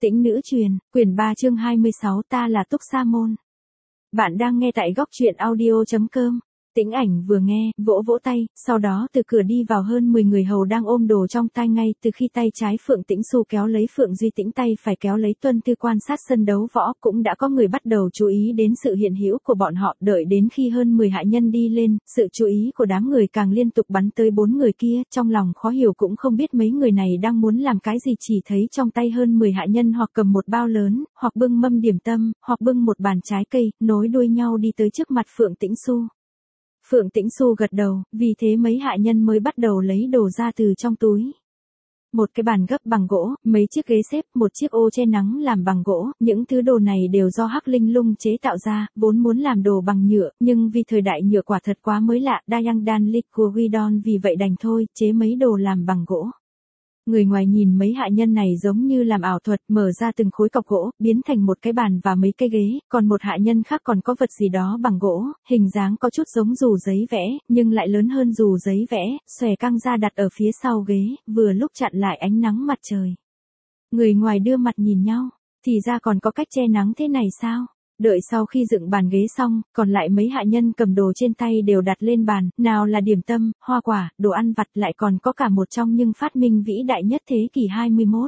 Tĩnh nữ truyền, quyển 3 chương 26 ta là Túc Sa Môn. Bạn đang nghe tại góc truyện audio.com. Tĩnh Ảnh vừa nghe, vỗ vỗ tay, sau đó từ cửa đi vào hơn 10 người hầu đang ôm đồ trong tay ngay từ khi tay trái Phượng Tĩnh Xu kéo lấy Phượng Duy Tĩnh tay phải kéo lấy Tuân Tư quan sát sân đấu võ cũng đã có người bắt đầu chú ý đến sự hiện hữu của bọn họ đợi đến khi hơn 10 hạ nhân đi lên, sự chú ý của đám người càng liên tục bắn tới 4 người kia, trong lòng khó hiểu cũng không biết mấy người này đang muốn làm cái gì chỉ thấy trong tay hơn 10 hạ nhân hoặc cầm một bao lớn, hoặc bưng mâm điểm tâm, hoặc bưng một bàn trái cây, nối đuôi nhau đi tới trước mặt Phượng Tĩnh Xu. Phượng Tĩnh Xu gật đầu, vì thế mấy hạ nhân mới bắt đầu lấy đồ ra từ trong túi. Một cái bàn gấp bằng gỗ, mấy chiếc ghế xếp, một chiếc ô che nắng làm bằng gỗ, những thứ đồ này đều do Hắc Linh Lung chế tạo ra, vốn muốn làm đồ bằng nhựa, nhưng vì thời đại nhựa quả thật quá mới lạ, Dayang Dan Liquidon vì vậy đành thôi, chế mấy đồ làm bằng gỗ. Người ngoài nhìn mấy hạ nhân này giống như làm ảo thuật, mở ra từng khối cọc gỗ, biến thành một cái bàn và mấy cái ghế, còn một hạ nhân khác còn có vật gì đó bằng gỗ, hình dáng có chút giống dù giấy vẽ, nhưng lại lớn hơn dù giấy vẽ, xòe căng ra đặt ở phía sau ghế, vừa lúc chặn lại ánh nắng mặt trời. Người ngoài đưa mặt nhìn nhau, thì ra còn có cách che nắng thế này sao? Đợi sau khi dựng bàn ghế xong, còn lại mấy hạ nhân cầm đồ trên tay đều đặt lên bàn, nào là điểm tâm, hoa quả, đồ ăn vặt lại còn có cả một trong những phát minh vĩ đại nhất thế kỷ 21.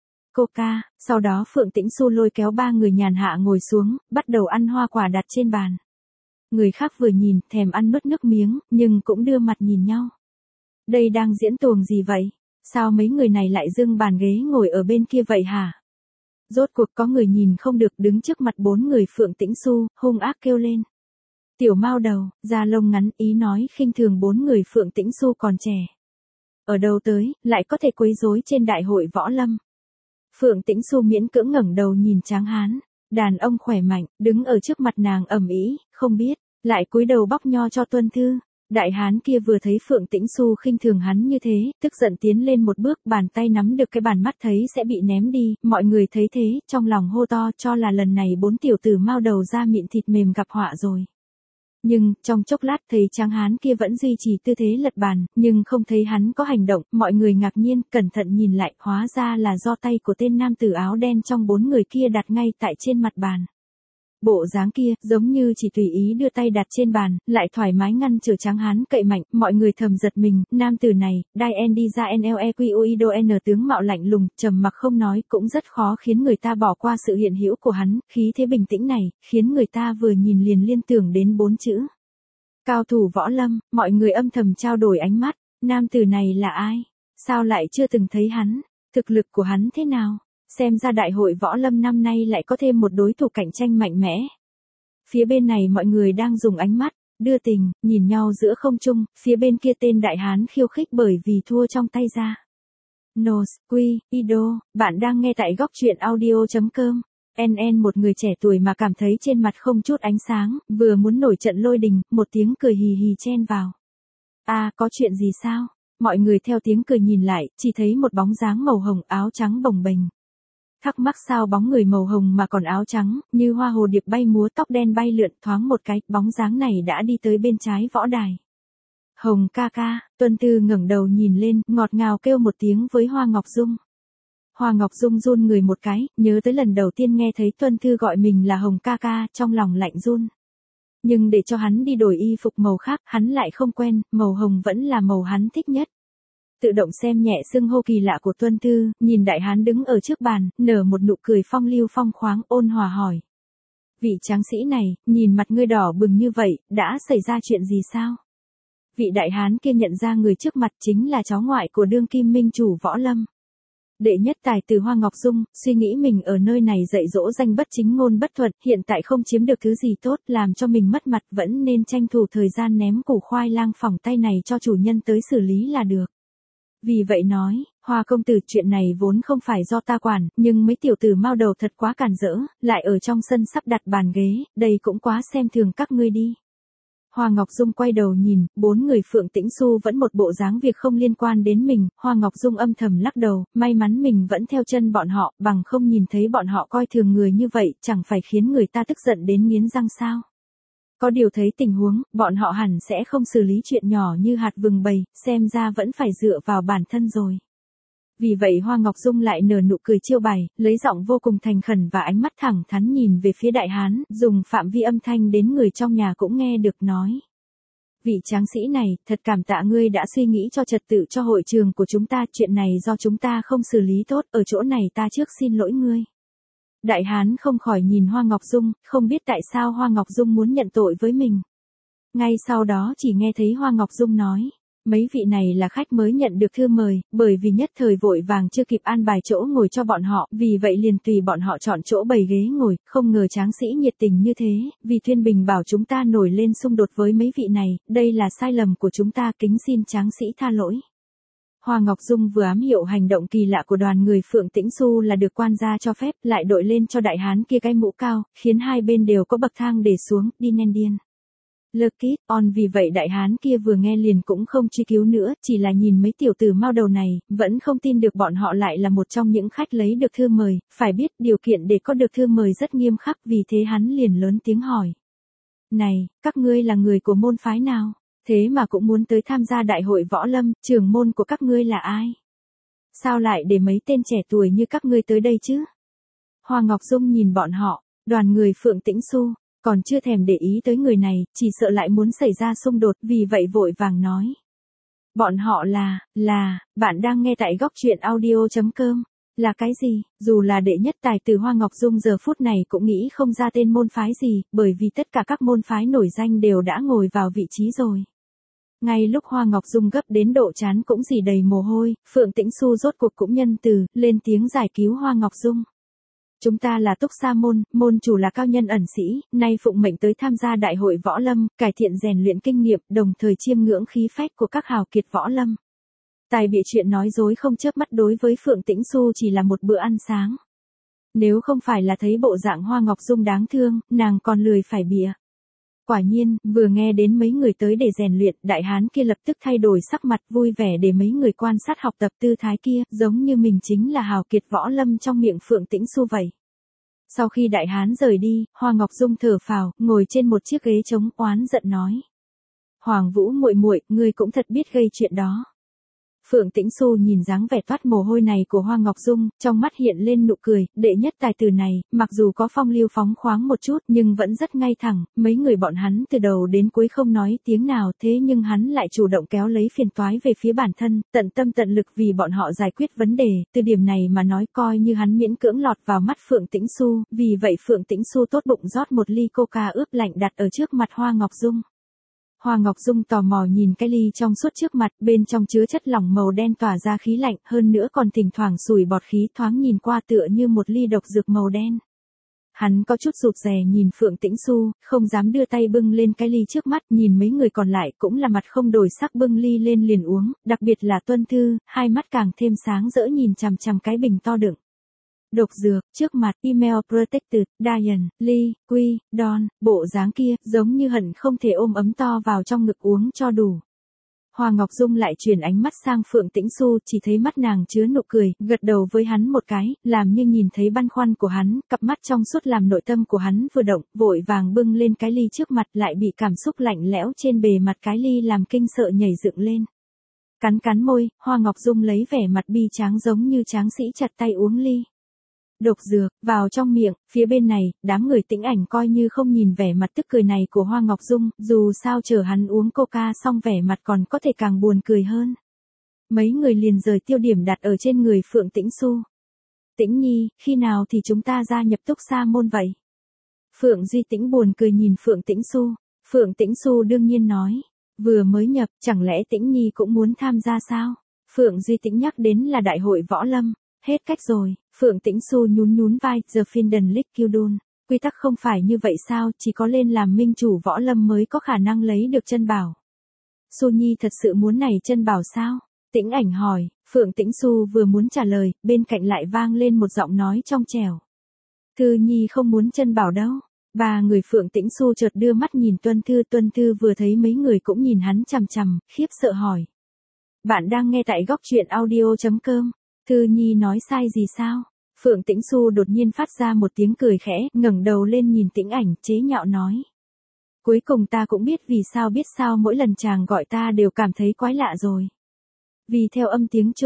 Coca, sau đó Phượng Tĩnh Xu lôi kéo ba người nhàn hạ ngồi xuống, bắt đầu ăn hoa quả đặt trên bàn. Người khác vừa nhìn, thèm ăn nuốt nước miếng, nhưng cũng đưa mặt nhìn nhau. Đây đang diễn tuồng gì vậy? Sao mấy người này lại dưng bàn ghế ngồi ở bên kia vậy hả? Rốt cuộc có người nhìn không được đứng trước mặt 4 người Phượng Tĩnh Xu, hung ác kêu lên. Tiểu Mao Đầu, da lông ngắn, ý nói khinh thường 4 người Phượng Tĩnh Xu còn trẻ. Ở đâu tới, lại có thể quấy rối trên đại hội võ lâm. Phượng Tĩnh Xu miễn cưỡng ngẩng đầu nhìn Tráng Hán, đàn ông khỏe mạnh, đứng ở trước mặt nàng ầm ĩ, không biết, lại cúi đầu bóc nho cho Tuân Thư. Đại hán kia vừa thấy Phượng Tĩnh Xu khinh thường hắn như thế, tức giận tiến lên một bước, bàn tay nắm được cái bàn mắt thấy sẽ bị ném đi, mọi người thấy thế, trong lòng hô to cho là lần này 4 tiểu tử Mao Đầu da mịn thịt mềm gặp họa rồi. Nhưng, trong chốc lát thấy Tráng Hán kia vẫn duy trì tư thế lật bàn, nhưng không thấy hắn có hành động, mọi người ngạc nhiên, cẩn thận nhìn lại, hóa ra là do tay của tên nam tử áo đen trong 4 người kia đặt ngay tại trên mặt bàn. Bộ dáng kia, giống như chỉ tùy ý đưa tay đặt trên bàn, lại thoải mái ngăn trở Tráng Hán cậy mạnh, mọi người thầm giật mình, nam tử này, Dien đi ra NLEQUIDON tướng mạo lạnh lùng, trầm mặc không nói, cũng rất khó khiến người ta bỏ qua sự hiện hữu của hắn, khí thế bình tĩnh này, khiến người ta vừa nhìn liền liên tưởng đến 4 chữ. Cao thủ võ lâm, mọi người âm thầm trao đổi ánh mắt, nam tử này là ai? Sao lại chưa từng thấy hắn? Thực lực của hắn thế nào? Xem ra đại hội võ lâm năm nay lại có thêm một đối thủ cạnh tranh mạnh mẽ. Phía bên này mọi người đang dùng ánh mắt đưa tình, nhìn nhau giữa không trung, phía bên kia tên đại hán khiêu khích bởi vì thua trong tay ra. Ido, bạn đang nghe tại góc truyện audio.com. Một người trẻ tuổi mà cảm thấy trên mặt không chút ánh sáng, vừa muốn nổi trận lôi đình, một tiếng cười hì hì chen vào. Có chuyện gì sao? Mọi người theo tiếng cười nhìn lại, chỉ thấy một bóng dáng màu hồng áo trắng bồng bềnh. Thắc mắc sao bóng người màu hồng mà còn áo trắng, như hoa hồ điệp bay múa tóc đen bay lượn thoáng một cái, bóng dáng này đã đi tới bên trái võ đài. Hồng ca ca, Tuân Tư ngẩng đầu nhìn lên, ngọt ngào kêu một tiếng với Hoa Ngọc Dung. Hoa Ngọc Dung run người một cái, nhớ tới lần đầu tiên nghe thấy Tuân Thư gọi mình là Hồng ca ca, trong lòng lạnh run. Nhưng để cho hắn đi đổi y phục màu khác, hắn lại không quen, màu hồng vẫn là màu hắn thích nhất. Tự động xem nhẹ xưng hô kỳ lạ của Tuân Thư, nhìn đại hán đứng ở trước bàn, nở một nụ cười phong lưu phong khoáng, ôn hòa hỏi. Vị tráng sĩ này, nhìn mặt ngươi đỏ bừng như vậy, đã xảy ra chuyện gì sao? Vị đại hán kia nhận ra người trước mặt chính là cháu ngoại của đương kim minh chủ võ lâm. Đệ nhất tài từ Hoa Ngọc Dung, suy nghĩ mình ở nơi này dạy dỗ danh bất chính ngôn bất thuận, hiện tại không chiếm được thứ gì tốt, làm cho mình mất mặt, vẫn nên tranh thủ thời gian ném củ khoai lang phỏng tay này cho chủ nhân tới xử lý là được. Vì vậy nói, Hoa công tử, chuyện này vốn không phải do ta quản, nhưng mấy tiểu tử Mao Đầu thật quá cản rỡ, lại ở trong sân sắp đặt bàn ghế, đây cũng quá xem thường các ngươi đi. Hoa Ngọc Dung quay đầu nhìn, 4 người Phượng Tĩnh Xu vẫn một bộ dáng việc không liên quan đến mình, Hoa Ngọc Dung âm thầm lắc đầu, may mắn mình vẫn theo chân bọn họ, bằng không nhìn thấy bọn họ coi thường người như vậy, chẳng phải khiến người ta tức giận đến nghiến răng sao. Có điều thấy tình huống, bọn họ hẳn sẽ không xử lý chuyện nhỏ như hạt vừng bầy, xem ra vẫn phải dựa vào bản thân rồi. Vì vậy Hoa Ngọc Dung lại nở nụ cười chiêu bày, lấy giọng vô cùng thành khẩn và ánh mắt thẳng thắn nhìn về phía đại hán, dùng phạm vi âm thanh đến người trong nhà cũng nghe được nói. Vị tráng sĩ này, thật cảm tạ ngươi đã suy nghĩ cho trật tự cho hội trường của chúng ta, chuyện này do chúng ta không xử lý tốt, ở chỗ này ta trước xin lỗi ngươi. Đại hán không khỏi nhìn Hoa Ngọc Dung, không biết tại sao Hoa Ngọc Dung muốn nhận tội với mình. Ngay sau đó chỉ nghe thấy Hoa Ngọc Dung nói, mấy vị này là khách mới nhận được thư mời, bởi vì nhất thời vội vàng chưa kịp an bài chỗ ngồi cho bọn họ, vì vậy liền tùy bọn họ chọn chỗ bày ghế ngồi, không ngờ tráng sĩ nhiệt tình như thế, vì Thuyên Bình bảo chúng ta nổi lên xung đột với mấy vị này, đây là sai lầm của chúng ta, kính xin tráng sĩ tha lỗi. Hoa Ngọc Dung vừa ám hiệu hành động kỳ lạ của đoàn người Phượng Tĩnh Xu là được quan gia cho phép, lại đội lên cho đại hán kia cái mũ cao, khiến hai bên đều có bậc thang để xuống, đi nen điên. Lucky on, vì vậy đại hán kia vừa nghe liền cũng không truy cứu nữa, chỉ là nhìn mấy tiểu tử mao đầu này, vẫn không tin được bọn họ lại là một trong những khách lấy được thư mời, phải biết điều kiện để có được thư mời rất nghiêm khắc, vì thế hắn liền lớn tiếng hỏi. Này, các ngươi là người của môn phái nào? Thế mà cũng muốn tới tham gia đại hội võ lâm, trưởng môn của các ngươi là ai? Sao lại để mấy tên trẻ tuổi như các ngươi tới đây chứ? Hoa Ngọc Dung nhìn bọn họ, đoàn người Phượng Tĩnh Xu, còn chưa thèm để ý tới người này, chỉ sợ lại muốn xảy ra xung đột, vì vậy vội vàng nói. Bọn họ là, bạn đang nghe tại góc truyện audio.com. Là cái gì? Dù là đệ nhất tài tử Hoa Ngọc Dung giờ phút này cũng nghĩ không ra tên môn phái gì, bởi vì tất cả các môn phái nổi danh đều đã ngồi vào vị trí rồi. Ngay lúc Hoa Ngọc Dung gấp đến độ chán cũng rỉ đầy mồ hôi, Phượng Tĩnh Xu rốt cuộc cũng nhân từ, lên tiếng giải cứu Hoa Ngọc Dung. Chúng ta là Túc Sa môn, môn chủ là cao nhân ẩn sĩ, nay phụng mệnh tới tham gia đại hội võ lâm, cải thiện rèn luyện kinh nghiệm, đồng thời chiêm ngưỡng khí phách của các hào kiệt võ lâm. Tài bịa chuyện nói dối không chớp mắt đối với Phượng Tĩnh Xu chỉ là một bữa ăn sáng. Nếu không phải là thấy bộ dạng Hoa Ngọc Dung đáng thương, nàng còn lười phải bịa. Quả nhiên, vừa nghe đến mấy người tới để rèn luyện, đại hán kia lập tức thay đổi sắc mặt vui vẻ để mấy người quan sát học tập tư thái kia, giống như mình chính là hào kiệt võ lâm trong miệng Phượng Tĩnh Xu vậy. Sau khi đại hán rời đi, Hoa Ngọc Dung thở phào, ngồi trên một chiếc ghế trống oán giận nói. Hoàng Vũ muội muội, ngươi cũng thật biết gây chuyện đó. Phượng Tĩnh Xu nhìn dáng vẻ toát mồ hôi này của Hoa Ngọc Dung, trong mắt hiện lên nụ cười, đệ nhất tài tử này, mặc dù có phong lưu phóng khoáng một chút nhưng vẫn rất ngay thẳng, mấy người bọn hắn từ đầu đến cuối không nói tiếng nào, thế nhưng hắn lại chủ động kéo lấy phiền toái về phía bản thân, tận tâm tận lực vì bọn họ giải quyết vấn đề, từ điểm này mà nói coi như hắn miễn cưỡng lọt vào mắt Phượng Tĩnh Xu, vì vậy Phượng Tĩnh Xu tốt bụng rót một ly coca ướp lạnh đặt ở trước mặt Hoa Ngọc Dung. Hoa Ngọc Dung tò mò nhìn cái ly trong suốt trước mặt, bên trong chứa chất lỏng màu đen tỏa ra khí lạnh, hơn nữa còn thỉnh thoảng sủi bọt khí, thoáng nhìn qua tựa như một ly độc dược màu đen. Hắn có chút rụt rè nhìn Phượng Tĩnh Xu, không dám đưa tay bưng lên cái ly trước mắt, nhìn mấy người còn lại cũng là mặt không đổi sắc bưng ly lên liền uống, đặc biệt là Tuân Thư, hai mắt càng thêm sáng rỡ nhìn chằm chằm cái bình to đựng độc dược, trước mặt, email protected, Diane, Lee, Quy, Don, bộ dáng kia, giống như hận không thể ôm ấm to vào trong ngực uống cho đủ. Hoa Ngọc Dung lại chuyển ánh mắt sang Phượng Tĩnh Xu, chỉ thấy mắt nàng chứa nụ cười, gật đầu với hắn một cái, làm như nhìn thấy băn khoăn của hắn, cặp mắt trong suốt làm nội tâm của hắn vừa động, vội vàng bưng lên cái ly trước mặt lại bị cảm xúc lạnh lẽo trên bề mặt cái ly làm kinh sợ nhảy dựng lên. Cắn cắn môi, Hoa Ngọc Dung lấy vẻ mặt bi tráng giống như tráng sĩ chặt tay uống ly độc dược, vào trong miệng, phía bên này, đám người Tĩnh Ảnh coi như không nhìn vẻ mặt tức cười này của Hoa Ngọc Dung, dù sao chờ hắn uống coca xong vẻ mặt còn có thể càng buồn cười hơn. Mấy người liền rời tiêu điểm đặt ở trên người Phượng Tĩnh Xu. Tĩnh Nhi, khi nào thì chúng ta gia nhập Túc Sa môn vậy? Phượng Duy Tĩnh buồn cười nhìn Phượng Tĩnh Xu. Phượng Tĩnh Xu đương nhiên nói, vừa mới nhập, chẳng lẽ Tĩnh Nhi cũng muốn tham gia sao? Phượng Duy Tĩnh nhắc đến là đại hội võ lâm. Hết cách rồi, Phượng Tĩnh Xu nhún vai, The Finden League Kyudun. Quy tắc không phải như vậy sao, chỉ có lên làm minh chủ võ lâm mới có khả năng lấy được chân bảo. Xu Nhi thật sự muốn này chân bảo sao? Tĩnh Ảnh hỏi, Phượng Tĩnh Xu vừa muốn trả lời, bên cạnh lại vang lên một giọng nói trong trẻo. Thư Nhi không muốn chân bảo đâu. Ba người Phượng Tĩnh Xu chợt đưa mắt nhìn Tuân Thư vừa thấy mấy người cũng nhìn hắn chằm chằm, khiếp sợ hỏi. Bạn đang nghe tại góc truyện audio.com. Thư Nhi nói sai gì sao? Phượng Tĩnh Xu đột nhiên phát ra một tiếng cười khẽ, ngẩng đầu lên nhìn Tĩnh Ảnh, chế nhạo nói. Cuối cùng ta cũng biết vì sao mỗi lần chàng gọi ta đều cảm thấy quái lạ rồi. Vì theo âm tiếng Trung,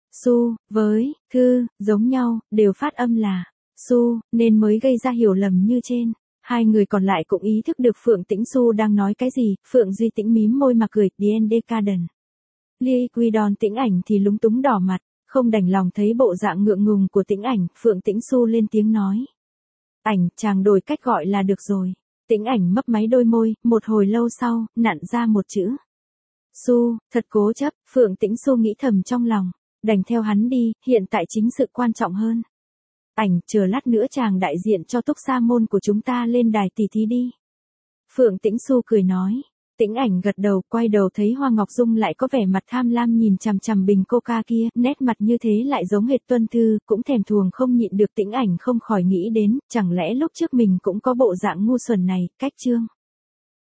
Su, với, Thư, giống nhau, đều phát âm là Su, nên mới gây ra hiểu lầm như trên. Hai người còn lại cũng ý thức được Phượng Tĩnh Xu đang nói cái gì, Phượng Duy Tĩnh mím môi mà cười, D&D Garden. Ly Quy Đòn Tĩnh Ảnh thì lúng túng đỏ mặt, không đành lòng thấy bộ dạng ngượng ngùng của Tĩnh Ảnh, Phượng Tĩnh Xu lên tiếng nói. Ảnh, chàng đổi cách gọi là được rồi. Tĩnh Ảnh mấp máy đôi môi, một hồi lâu sau, nặn ra một chữ. Xu, thật cố chấp, Phượng Tĩnh Xu nghĩ thầm trong lòng, đành theo hắn đi, hiện tại chính sự quan trọng hơn. Ảnh, chờ lát nữa chàng đại diện cho Túc Sa môn của chúng ta lên đài tỉ thí đi. Phượng Tĩnh Xu cười nói. Tĩnh Ảnh gật đầu, quay đầu thấy Hoa Ngọc Dung lại có vẻ mặt tham lam nhìn chằm chằm bình coca kia, nét mặt như thế lại giống hệt Tuân Thư, cũng thèm thuồng không nhịn được. Tĩnh Ảnh không khỏi nghĩ đến, chẳng lẽ lúc trước mình cũng có bộ dạng ngu xuẩn này, cách chương.